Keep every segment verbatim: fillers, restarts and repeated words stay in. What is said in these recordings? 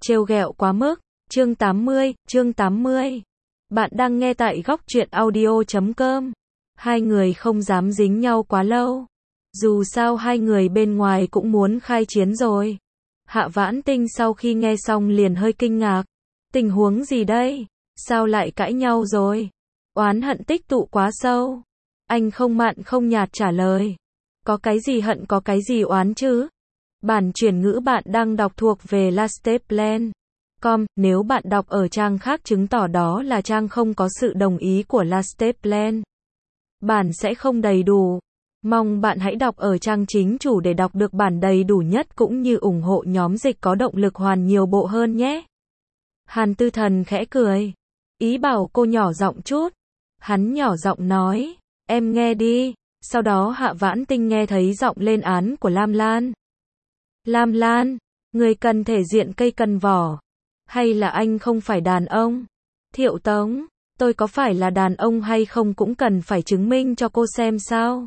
Trêu ghẹo quá mức. Chương tám mươi, chương tám mươi. Bạn đang nghe tại góc truyện audio chấm com. Hai người không dám dính nhau quá lâu. Dù sao hai người bên ngoài cũng muốn khai chiến rồi. Hạ Vãn Tinh sau khi nghe xong liền hơi kinh ngạc. Tình huống gì đây? Sao lại cãi nhau rồi? Oán hận tích tụ quá sâu. Anh không mặn không nhạt trả lời. Có cái gì hận có cái gì oán chứ? Bản chuyển ngữ bạn đang đọc thuộc về lasteplan chấm com, nếu bạn đọc ở trang khác chứng tỏ đó là trang không có sự đồng ý của lasteplan. Bản sẽ không đầy đủ. Mong bạn hãy đọc ở trang chính chủ để đọc được bản đầy đủ nhất cũng như ủng hộ nhóm dịch có động lực hoàn nhiều bộ hơn nhé. Hàn Tư Thần khẽ cười. Ý bảo cô nhỏ giọng chút. Hắn nhỏ giọng nói, em nghe đi. Sau đó Hạ Vãn Tinh nghe thấy giọng lên án của Lam Lan. Lam Lan, người cần thể diện cây cần vỏ. Hay là anh không phải đàn ông? Thiệu Tống, tôi có phải là đàn ông hay không cũng cần phải chứng minh cho cô xem sao?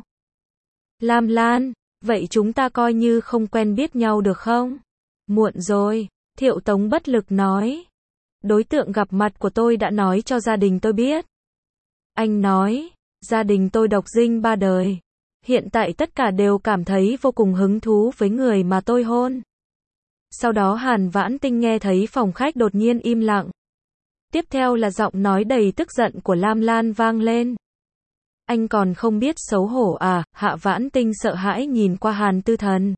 Lam Lan, vậy chúng ta coi như không quen biết nhau được không? Muộn rồi, Thiệu Tống bất lực nói. Đối tượng gặp mặt của tôi đã nói cho gia đình tôi biết. Anh nói, gia đình tôi độc dinh ba đời. Hiện tại tất cả đều cảm thấy vô cùng hứng thú với người mà tôi hôn. Sau đó Hàn Vãn Tinh nghe thấy phòng khách đột nhiên im lặng. Tiếp theo là giọng nói đầy tức giận của Lam Lan vang lên. Anh còn không biết xấu hổ à? Hạ Vãn Tinh sợ hãi nhìn qua Hàn Tư Thần.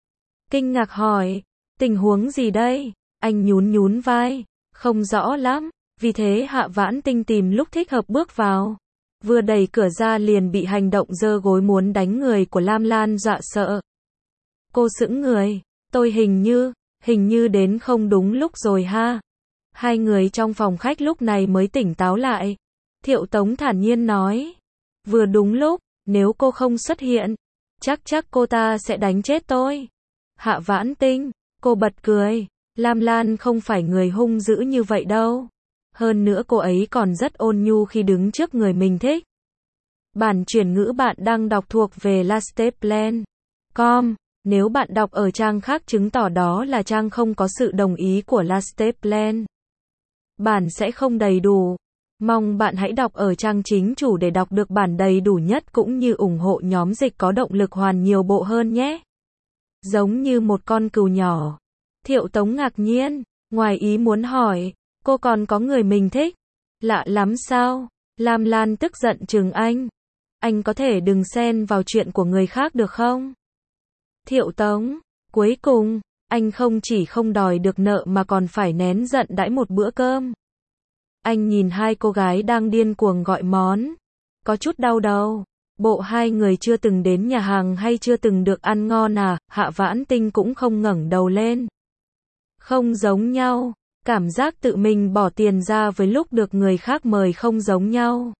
Kinh ngạc hỏi, tình huống gì đây? Anh nhún nhún vai, không rõ lắm. Vì thế Hạ Vãn Tinh tìm lúc thích hợp bước vào. Vừa đẩy cửa ra liền bị hành động giơ gối muốn đánh người của Lam Lan dọa sợ. Cô sững người, tôi hình như, hình như đến không đúng lúc rồi ha. Hai người trong phòng khách lúc này mới tỉnh táo lại. Thiệu Tống thản nhiên nói. Vừa đúng lúc, nếu cô không xuất hiện, chắc chắc cô ta sẽ đánh chết tôi. Hạ Vãn Tinh, cô bật cười. Lam Lan không phải người hung dữ như vậy đâu. Hơn nữa cô ấy còn rất ôn nhu khi đứng trước người mình thích. Bản chuyển ngữ bạn đang đọc thuộc về lasteplan chấm com. Nếu bạn đọc ở trang khác chứng tỏ đó là trang không có sự đồng ý của lasteplan. Bản sẽ không đầy đủ. Mong bạn hãy đọc ở trang chính chủ để đọc được bản đầy đủ nhất cũng như ủng hộ nhóm dịch có động lực hoàn nhiều bộ hơn nhé. Giống như một con cừu nhỏ. Thiệu Tống ngạc nhiên, ngoài ý muốn hỏi, cô còn có người mình thích? Lạ lắm sao? Lam Lan tức giận trừng anh. Anh có thể đừng xen vào chuyện của người khác được không? Thiệu Tống, cuối cùng, anh không chỉ không đòi được nợ mà còn phải nén giận đãi một bữa cơm. Anh nhìn hai cô gái đang điên cuồng gọi món. Có chút đau đầu. Bộ hai người chưa từng đến nhà hàng hay chưa từng được ăn ngon à? Hạ Vãn Tinh cũng không ngẩng đầu lên. Không giống nhau. Cảm giác tự mình bỏ tiền ra với lúc được người khác mời không giống nhau.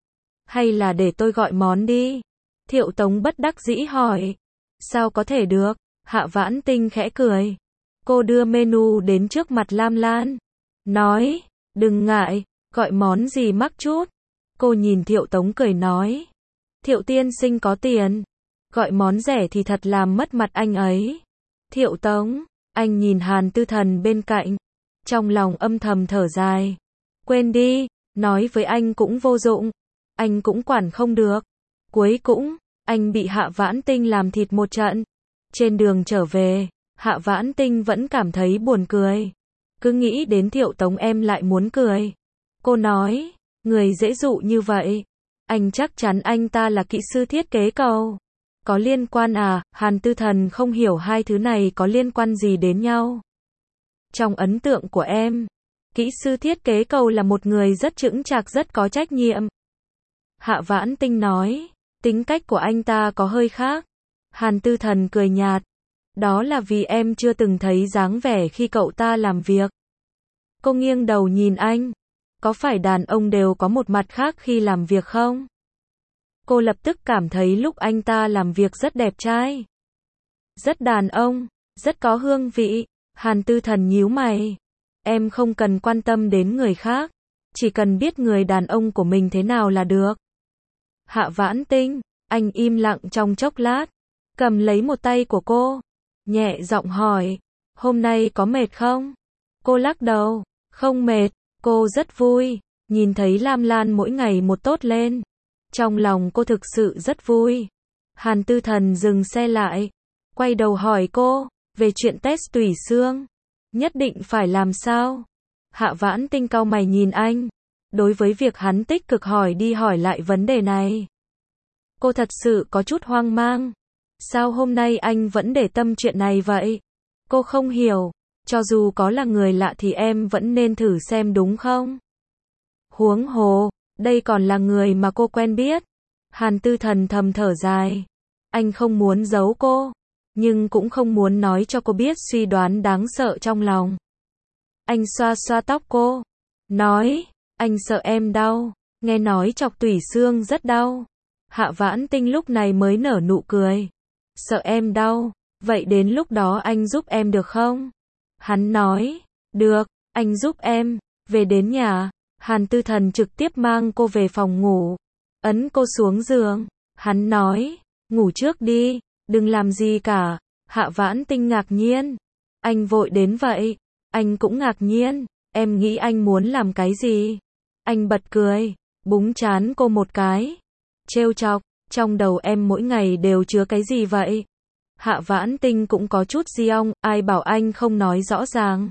Hay là để tôi gọi món đi? Thiệu Tống bất đắc dĩ hỏi. Sao có thể được? Hạ Vãn Tinh khẽ cười. Cô đưa menu đến trước mặt Lam Lan. Nói, đừng ngại, gọi món gì mắc chút. Cô nhìn Thiệu Tống cười nói. Thiệu tiên sinh có tiền. Gọi món rẻ thì thật làm mất mặt anh ấy. Thiệu Tống, anh nhìn Hàn Tư Thần bên cạnh. Trong lòng âm thầm thở dài. Quên đi, nói với anh cũng vô dụng. Anh cũng quản không được. Cuối cũng, anh bị Hạ Vãn Tinh làm thịt một trận. Trên đường trở về, Hạ Vãn Tinh vẫn cảm thấy buồn cười. Cứ nghĩ đến Thiệu Tống em lại muốn cười. Cô nói, người dễ dụ như vậy. Anh chắc chắn anh ta là kỹ sư thiết kế cầu. Có liên quan à? Hàn Tư Thần không hiểu hai thứ này có liên quan gì đến nhau. Trong ấn tượng của em, kỹ sư thiết kế cầu là một người rất chững chạc rất có trách nhiệm. Hạ Vãn Tinh nói, tính cách của anh ta có hơi khác. Hàn Tư Thần cười nhạt. Đó là vì em chưa từng thấy dáng vẻ khi cậu ta làm việc. Cô nghiêng đầu nhìn anh. Có phải đàn ông đều có một mặt khác khi làm việc không? Cô lập tức cảm thấy lúc anh ta làm việc rất đẹp trai. Rất đàn ông, rất có hương vị. Hàn Tư Thần nhíu mày. Em không cần quan tâm đến người khác. Chỉ cần biết người đàn ông của mình thế nào là được. Hạ Vãn Tinh, anh im lặng trong chốc lát. Cầm lấy một tay của cô. Nhẹ giọng hỏi. Hôm nay có mệt không? Cô lắc đầu, không mệt, cô rất vui, nhìn thấy Lam Lan mỗi ngày một tốt lên. Trong lòng cô thực sự rất vui. Hàn Tư Thần dừng xe lại, quay đầu hỏi cô, về chuyện test tủy xương, nhất định phải làm sao? Hạ Vãn Tinh cau mày nhìn anh, đối với việc hắn tích cực hỏi đi hỏi lại vấn đề này. Cô thật sự có chút hoang mang. Sao hôm nay anh vẫn để tâm chuyện này vậy? Cô không hiểu, cho dù có là người lạ thì em vẫn nên thử xem đúng không? Huống hồ, đây còn là người mà cô quen biết. Hàn Tư Thần thầm thở dài. Anh không muốn giấu cô, nhưng cũng không muốn nói cho cô biết suy đoán đáng sợ trong lòng. Anh xoa xoa tóc cô, nói, anh sợ em đau, nghe nói chọc tủy xương rất đau. Hạ Vãn Tinh lúc này mới nở nụ cười. Sợ em đau, vậy đến lúc đó anh giúp em được không? Hắn nói, được, anh giúp em. Về đến nhà, Hàn Tư Thần trực tiếp mang cô về phòng ngủ, ấn cô xuống giường. Hắn nói, ngủ trước đi, đừng làm gì cả. Hạ Vãn Tinh ngạc nhiên, anh vội đến vậy? Anh cũng ngạc nhiên, em nghĩ anh muốn làm cái gì? Anh bật cười, búng trán cô một cái, trêu chọc, trong đầu em mỗi ngày đều chứa cái gì vậy? Hạ Vãn Tinh cũng có chút diong, ai bảo anh không nói rõ ràng.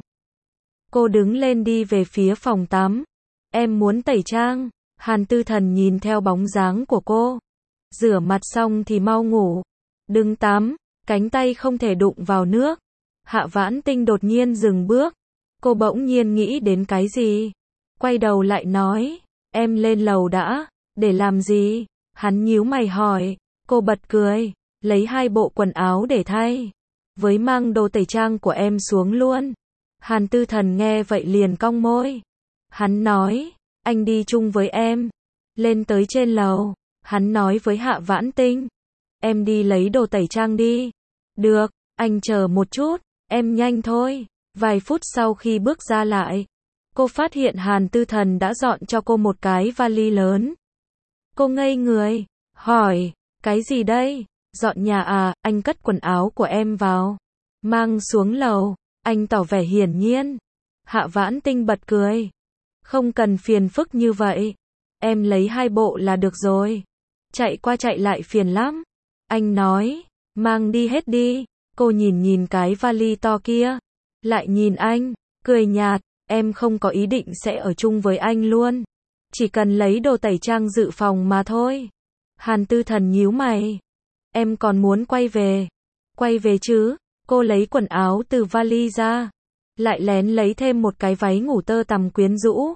Cô đứng lên đi về phía phòng tắm. Em muốn tẩy trang. Hàn Tư Thần nhìn theo bóng dáng của cô. Rửa mặt xong thì mau ngủ. Đừng tắm, cánh tay không thể đụng vào nước. Hạ Vãn Tinh đột nhiên dừng bước. Cô bỗng nhiên nghĩ đến cái gì? Quay đầu lại nói, em lên lầu đã. Để làm gì? Hắn nhíu mày hỏi. Cô bật cười, lấy hai bộ quần áo để thay, với mang đồ tẩy trang của em xuống luôn. Hàn Tư Thần nghe vậy liền cong môi. Hắn nói, anh đi chung với em. Lên tới trên lầu, hắn nói với Hạ Vãn Tinh, em đi lấy đồ tẩy trang đi. Được, anh chờ một chút, em nhanh thôi. Vài phút sau khi bước ra lại, cô phát hiện Hàn Tư Thần đã dọn cho cô một cái vali lớn. Cô ngây người, hỏi, cái gì đây? Dọn nhà à? Anh cất quần áo của em vào, mang xuống lầu. Anh tỏ vẻ hiển nhiên. Hạ Vãn Tinh bật cười. Không cần phiền phức như vậy. Em lấy hai bộ là được rồi. Chạy qua chạy lại phiền lắm. Anh nói, mang đi hết đi. Cô nhìn nhìn cái vali to kia, lại nhìn anh, cười nhạt, em không có ý định sẽ ở chung với anh luôn. Chỉ cần lấy đồ tẩy trang dự phòng mà thôi. Hàn Tư Thần nhíu mày. Em còn muốn quay về. Quay về chứ? Cô lấy quần áo từ vali ra, lại lén lấy thêm một cái váy ngủ tơ tằm quyến rũ.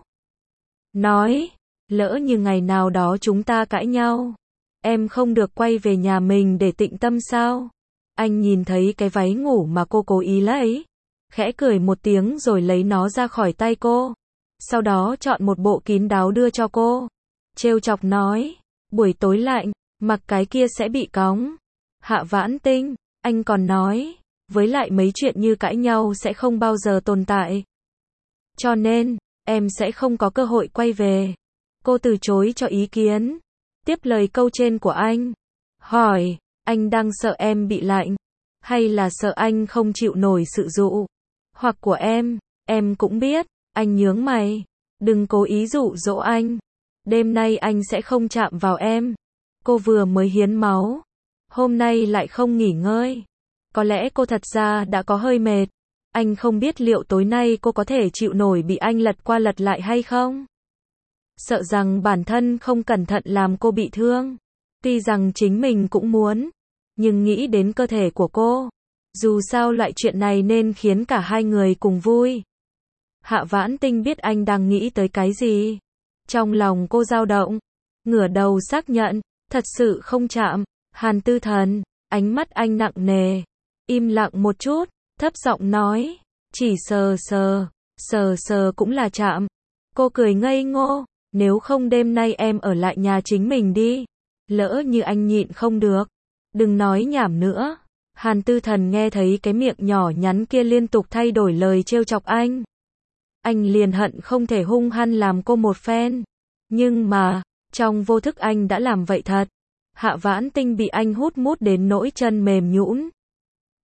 Nói, lỡ như ngày nào đó chúng ta cãi nhau, em không được quay về nhà mình để tịnh tâm sao? Anh nhìn thấy cái váy ngủ mà cô cố ý lấy, khẽ cười một tiếng rồi lấy nó ra khỏi tay cô. Sau đó chọn một bộ kín đáo đưa cho cô. Trêu chọc nói, buổi tối lạnh, mặc cái kia sẽ bị cóng. Hạ Vãn Tinh, anh còn nói, với lại mấy chuyện như cãi nhau sẽ không bao giờ tồn tại. Cho nên, em sẽ không có cơ hội quay về. Cô từ chối cho ý kiến. Tiếp lời câu trên của anh. Hỏi, anh đang sợ em bị lạnh? Hay là sợ anh không chịu nổi sự dụ hoặc của em? Em cũng biết. Anh nhướng mày. Đừng cố ý dụ dỗ anh. Đêm nay anh sẽ không chạm vào em. Cô vừa mới hiến máu, hôm nay lại không nghỉ ngơi. Có lẽ cô thật ra đã có hơi mệt. Anh không biết liệu tối nay cô có thể chịu nổi bị anh lật qua lật lại hay không. Sợ rằng bản thân không cẩn thận làm cô bị thương. Tuy rằng chính mình cũng muốn, nhưng nghĩ đến cơ thể của cô. Dù sao loại chuyện này nên khiến cả hai người cùng vui. Hạ Vãn Tinh biết anh đang nghĩ tới cái gì. Trong lòng cô dao động, ngửa đầu xác nhận, thật sự không chạm. Hàn Tư Thần, ánh mắt anh nặng nề, im lặng một chút, thấp giọng nói, chỉ sờ sờ, sờ sờ cũng là chạm. Cô cười ngây ngô, nếu không đêm nay em ở lại nhà chính mình đi. Lỡ như anh nhịn không được, đừng nói nhảm nữa. Hàn Tư Thần nghe thấy cái miệng nhỏ nhắn kia liên tục thay đổi lời trêu chọc anh. Anh liền hận không thể hung hăng làm cô một phen. Nhưng mà, trong vô thức anh đã làm vậy thật. Hạ Vãn Tinh bị anh hút mút đến nỗi chân mềm nhũn.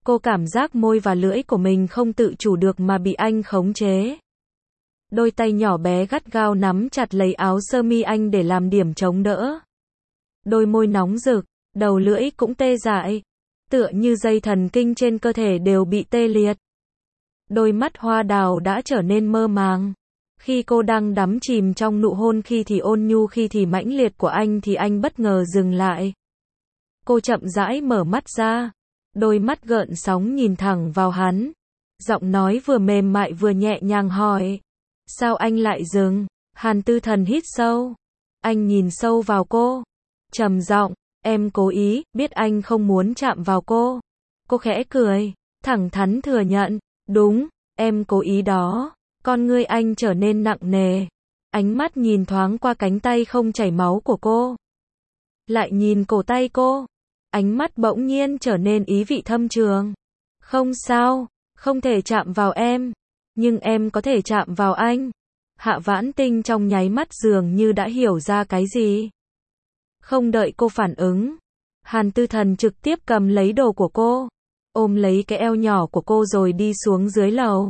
Cô cảm giác môi và lưỡi của mình không tự chủ được mà bị anh khống chế. Đôi tay nhỏ bé gắt gao nắm chặt lấy áo sơ mi anh để làm điểm chống đỡ. Đôi môi nóng rực, đầu lưỡi cũng tê dại, tựa như dây thần kinh trên cơ thể đều bị tê liệt. Đôi mắt hoa đào đã trở nên mơ màng. Khi cô đang đắm chìm trong nụ hôn khi thì ôn nhu khi thì mãnh liệt của anh thì anh bất ngờ dừng lại. Cô chậm rãi mở mắt ra, đôi mắt gợn sóng nhìn thẳng vào hắn. Giọng nói vừa mềm mại vừa nhẹ nhàng hỏi. Sao anh lại dừng? Hàn Tư Thần hít sâu. Anh nhìn sâu vào cô. Trầm giọng, em cố ý, biết anh không muốn chạm vào cô. Cô khẽ cười, thẳng thắn thừa nhận. Đúng, em cố ý đó. Con ngươi anh trở nên nặng nề. Ánh mắt nhìn thoáng qua cánh tay không chảy máu của cô. Lại nhìn cổ tay cô. Ánh mắt bỗng nhiên trở nên ý vị thâm trường. Không sao, không thể chạm vào em. Nhưng em có thể chạm vào anh. Hạ Vãn Tinh trong nháy mắt dường như đã hiểu ra cái gì. Không đợi cô phản ứng, Hàn Tư Thần trực tiếp cầm lấy đồ của cô, ôm lấy cái eo nhỏ của cô rồi đi xuống dưới lầu.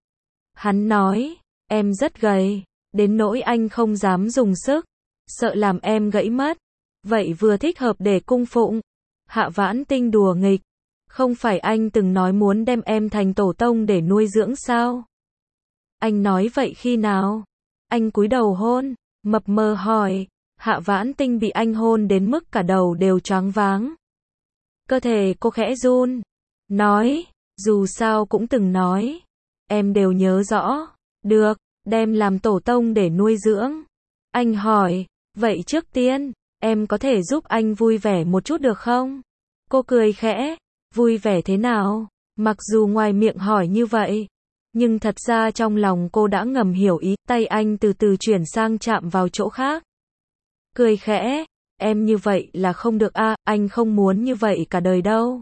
Hắn nói, em rất gầy, đến nỗi anh không dám dùng sức, sợ làm em gãy mất. Vậy vừa thích hợp để cung phụng. Hạ Vãn Tinh đùa nghịch, không phải anh từng nói muốn đem em thành tổ tông để nuôi dưỡng sao? Anh nói vậy khi nào? Anh cúi đầu hôn, mập mờ hỏi. Hạ Vãn Tinh bị anh hôn đến mức cả đầu đều choáng váng. Cơ thể cô khẽ run, nói, dù sao cũng từng nói. Em đều nhớ rõ. Được, đem làm tổ tông để nuôi dưỡng. Anh hỏi, vậy trước tiên, em có thể giúp anh vui vẻ một chút được không? Cô cười khẽ, vui vẻ thế nào? Mặc dù ngoài miệng hỏi như vậy, nhưng thật ra trong lòng cô đã ngầm hiểu ý. Tay anh từ từ chuyển sang chạm vào chỗ khác. Cười khẽ, em như vậy là không được a, à, anh không muốn như vậy cả đời đâu.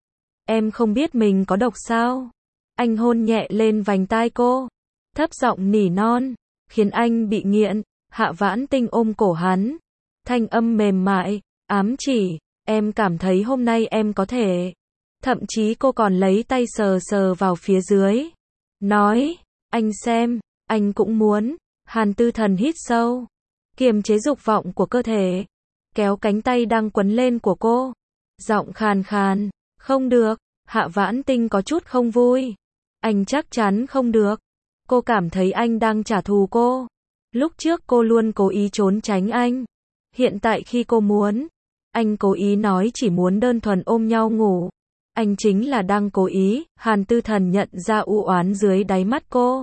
Em không biết mình có độc sao? Anh hôn nhẹ lên vành tai cô, thấp giọng nỉ non, khiến anh bị nghiện. Hạ Vãn Tinh ôm cổ hắn, thanh âm mềm mại, ám chỉ, em cảm thấy hôm nay em có thể. Thậm chí cô còn lấy tay sờ sờ vào phía dưới. Nói, anh xem, anh cũng muốn. Hàn Tư Thần hít sâu, kiềm chế dục vọng của cơ thể, kéo cánh tay đang quấn lên của cô. Giọng khàn khàn, không được. Hạ Vãn Tinh có chút không vui. Anh chắc chắn không được. Cô cảm thấy anh đang trả thù cô. Lúc trước cô luôn cố ý trốn tránh anh. Hiện tại khi cô muốn, anh cố ý nói chỉ muốn đơn thuần ôm nhau ngủ. Anh chính là đang cố ý. Hàn Tư Thần nhận ra u oán dưới đáy mắt cô.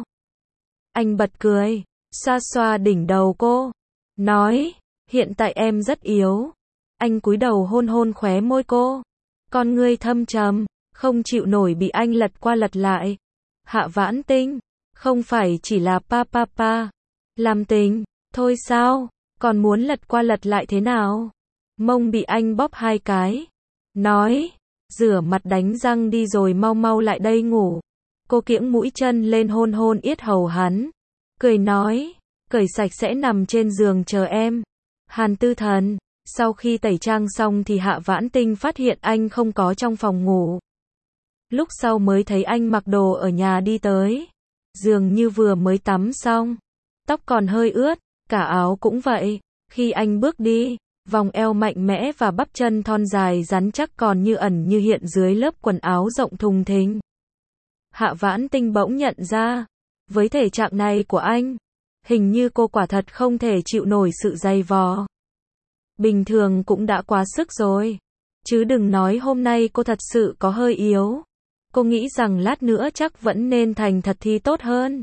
Anh bật cười, xoa xoa đỉnh đầu cô, nói, hiện tại em rất yếu. Anh cúi đầu hôn hôn khóe môi cô. Con ngươi thâm trầm, không chịu nổi bị anh lật qua lật lại. Hạ Vãn Tinh, không phải chỉ là pa pa pa, làm tình, thôi sao, còn muốn lật qua lật lại thế nào? Mông bị anh bóp hai cái, nói, rửa mặt đánh răng đi rồi mau mau lại đây ngủ. Cô kiễng mũi chân lên hôn hôn yết hầu hắn, cười nói, cởi sạch sẽ nằm trên giường chờ em. Hàn Tư Thần, sau khi tẩy trang xong thì Hạ Vãn Tinh phát hiện anh không có trong phòng ngủ. Lúc sau mới thấy anh mặc đồ ở nhà đi tới. Dường như vừa mới tắm xong. Tóc còn hơi ướt, cả áo cũng vậy. Khi anh bước đi, vòng eo mạnh mẽ và bắp chân thon dài rắn chắc còn như ẩn như hiện dưới lớp quần áo rộng thùng thình. Hạ Vãn Tinh bỗng nhận ra, với thể trạng này của anh, hình như cô quả thật không thể chịu nổi sự dày vò. Bình thường cũng đã quá sức rồi. Chứ đừng nói hôm nay cô thật sự có hơi yếu. Cô nghĩ rằng lát nữa chắc vẫn nên thành thật thi tốt hơn.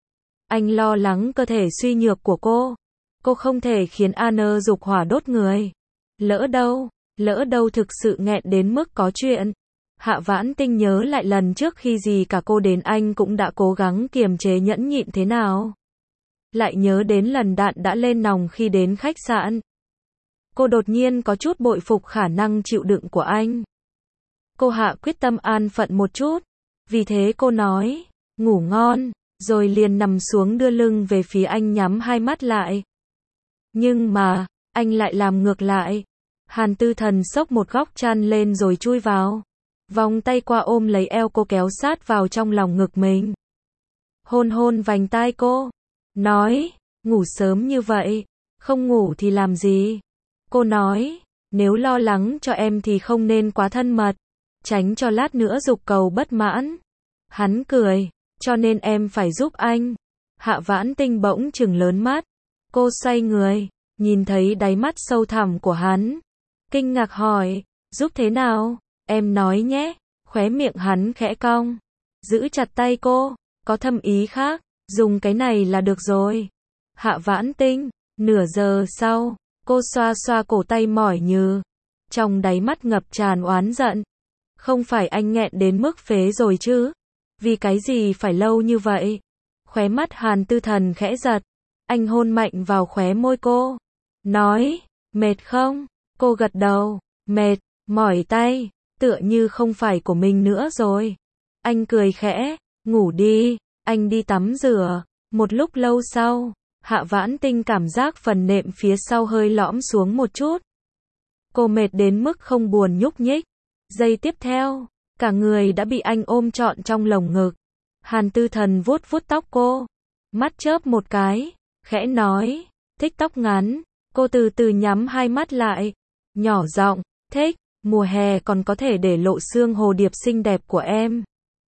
Anh lo lắng cơ thể suy nhược của cô. Cô không thể khiến An dục hỏa đốt người. Lỡ đâu, lỡ đâu thực sự nghẹn đến mức có chuyện. Hạ Vãn Tinh nhớ lại lần trước khi gì cả cô đến anh cũng đã cố gắng kiềm chế nhẫn nhịn thế nào. Lại nhớ đến lần đạn đã lên nòng khi đến khách sạn. Cô đột nhiên có chút bội phục khả năng chịu đựng của anh. Cô hạ quyết tâm an phận một chút. Vì thế cô nói, ngủ ngon, rồi liền nằm xuống đưa lưng về phía anh nhắm hai mắt lại. Nhưng mà, anh lại làm ngược lại. Hàn Tư Thần xốc một góc chăn lên rồi chui vào. vòng tay qua ôm lấy eo cô kéo sát vào trong lòng ngực mình. Hôn hôn vành tai cô, nói, ngủ sớm như vậy, không ngủ thì làm gì? Cô nói, nếu lo lắng cho em thì không nên quá thân mật, tránh cho lát nữa dục cầu bất mãn. Hắn cười, cho nên em phải giúp anh. Hạ Vãn Tinh bỗng trừng lớn mắt, cô xoay người, nhìn thấy đáy mắt sâu thẳm của hắn, kinh ngạc hỏi, giúp thế nào? Em nói nhé. Khóe miệng hắn khẽ cong, giữ chặt tay cô, có thâm ý khác, dùng cái này là được rồi. Hạ Vãn Tinh, nửa giờ sau, cô xoa xoa cổ tay mỏi nhừ, trong đáy mắt ngập tràn oán giận. Không phải anh nghẹn đến mức phế rồi chứ? Vì cái gì phải lâu như vậy? Khóe mắt Hàn Tư Thần khẽ giật, anh hôn mạnh vào khóe môi cô, nói, mệt không? Cô gật đầu, mệt, mỏi tay, tựa như không phải của mình nữa rồi. Anh cười khẽ, ngủ đi, anh đi tắm rửa. Một lúc lâu sau, Hạ Vãn Tinh cảm giác phần nệm phía sau hơi lõm xuống một chút. Cô mệt đến mức không buồn nhúc nhích. Giây tiếp theo, cả người đã bị anh ôm trọn trong lồng ngực. Hàn Tư Thần vuốt vuốt tóc cô, mắt chớp một cái, khẽ nói, thích tóc ngắn. Cô từ từ nhắm hai mắt lại, nhỏ giọng, thích, mùa hè còn có thể để lộ xương hồ điệp xinh đẹp của em.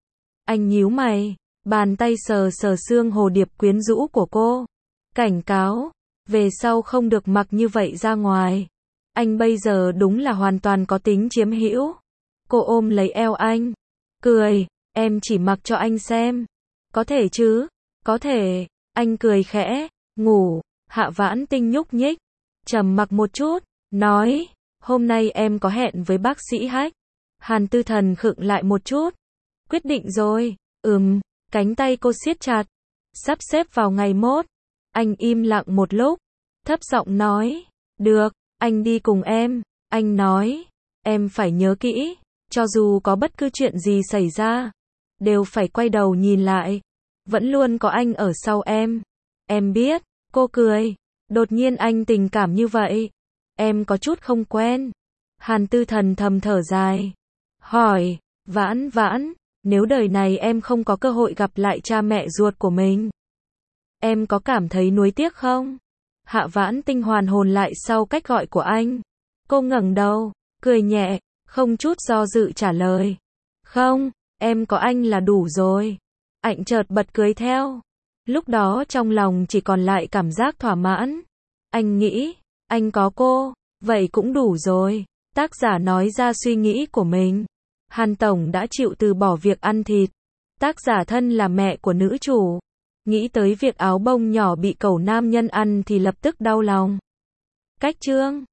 Anh nhíu mày, bàn tay sờ sờ xương hồ điệp quyến rũ của cô, cảnh cáo, về sau không được mặc như vậy ra ngoài. Anh bây giờ đúng là hoàn toàn có tính chiếm hữu. Cô ôm lấy eo anh, cười, em chỉ mặc cho anh xem. Có thể chứ? Có thể. Anh cười khẽ, ngủ. Hạ Vãn Tinh nhúc nhích, trầm mặc một chút, nói, hôm nay em có hẹn với bác sĩ Hách. Hàn Tư Thần khựng lại một chút, quyết định rồi. Ừm. Cánh tay cô siết chặt, sắp xếp vào ngày mốt. Anh im lặng một lúc, thấp giọng nói, được, anh đi cùng em. Anh nói, em phải nhớ kỹ, cho dù có bất cứ chuyện gì xảy ra, đều phải quay đầu nhìn lại, vẫn luôn có anh ở sau em. Em biết. Cô cười, đột nhiên anh tình cảm như vậy, em có chút không quen. Hàn Tư Thần thầm thở dài, hỏi, Vãn Vãn, nếu đời này em không có cơ hội gặp lại cha mẹ ruột của mình, em có cảm thấy nuối tiếc không? Hạ Vãn Tinh hoàn hồn lại sau cách gọi của anh. Cô ngẩng đầu, cười nhẹ, không chút do dự trả lời. Không, em có anh là đủ rồi. Anh chợt bật cười theo. Lúc đó trong lòng chỉ còn lại cảm giác thỏa mãn. Anh nghĩ, anh có cô, vậy cũng đủ rồi. Tác giả nói ra suy nghĩ của mình. Hàn Tổng đã chịu từ bỏ việc ăn thịt. Tác giả thân là mẹ của nữ chủ. Nghĩ tới việc áo bông nhỏ bị cẩu nam nhân ăn thì lập tức đau lòng. Cách chương